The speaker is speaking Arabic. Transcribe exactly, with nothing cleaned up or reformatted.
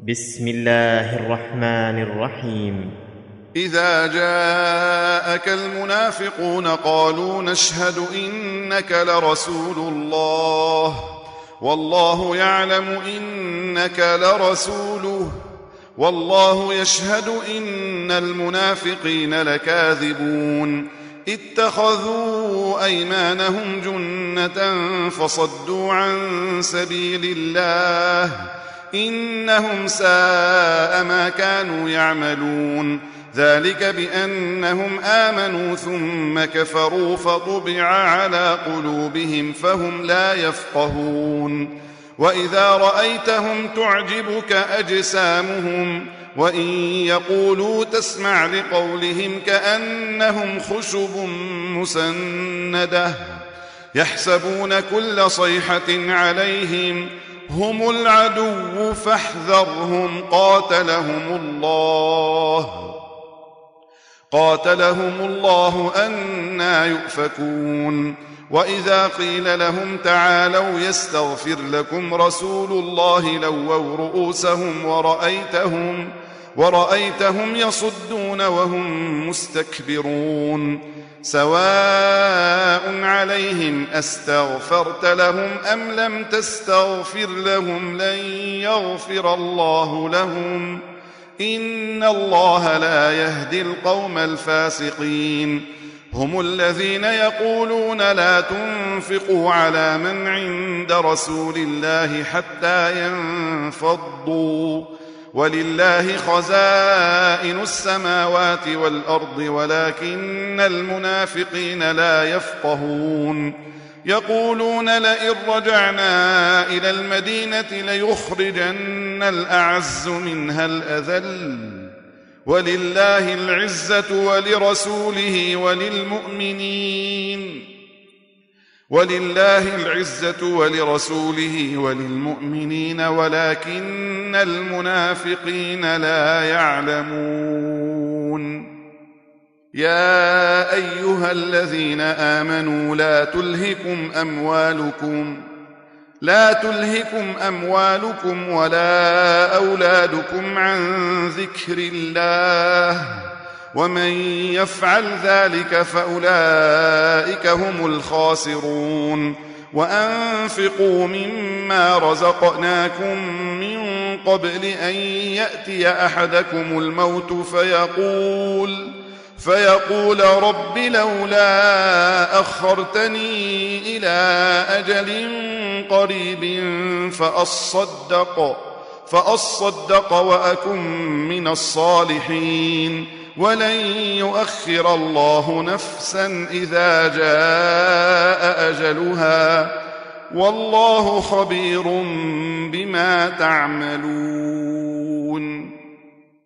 بسم الله الرحمن الرحيم. إذا جاءك المنافقون قالوا نشهد إنك لرسول الله والله يعلم إنك لرسوله والله يشهد إن المنافقين لكاذبون اتخذوا أيمانهم جنة فصدوا عن سبيل الله إنهم ساء ما كانوا يعملون ذلك بأنهم آمنوا ثم كفروا فطبع على قلوبهم فهم لا يفقهون وإذا رأيتهم تعجبك أجسامهم وإن يقولوا تسمع لقولهم كأنهم خشب مسندة يحسبون كل صيحة عليهم هم العدو فاحذرهم قاتلهم الله قاتلهم الله أنى يؤفكون وإذا قيل لهم تعالوا يستغفر لكم رسول الله لووا رؤوسهم ورأيتهم ورأيتهم يصدون وهم مستكبرون سواء عليهم أستغفرت لهم أم لم تستغفر لهم لن يغفر الله لهم إن الله لا يهدي القوم الفاسقين هم الذين يقولون لا تنفقوا على من عند رسول الله حتى ينفضوا ولله خزائن السماوات والأرض ولكن المنافقين لا يفقهون يقولون لئن رجعنا إلى المدينة ليخرجن الأعز منها الأذل ولله العزة ولرسوله وللمؤمنين ولله العزة ولرسوله وللمؤمنين ولكن المنافقين لا يعلمون يا أيها الذين آمنوا لا تلهكم أموالكم لا تلهكم أموالكم ولا أولادكم عن ذكر الله ومن يفعل ذلك فأولئك هم الخاسرون وأنفقوا مما رزقناكم من قبل أن يأتي أحدكم الموت فيقول فيقول رب لولا أخرتني إلى أجل قريب فأصدق فأصدق وأكن من الصالحين ولن يؤخر الله نفسا إذا جاء أجلها والله خبير بما تعملون.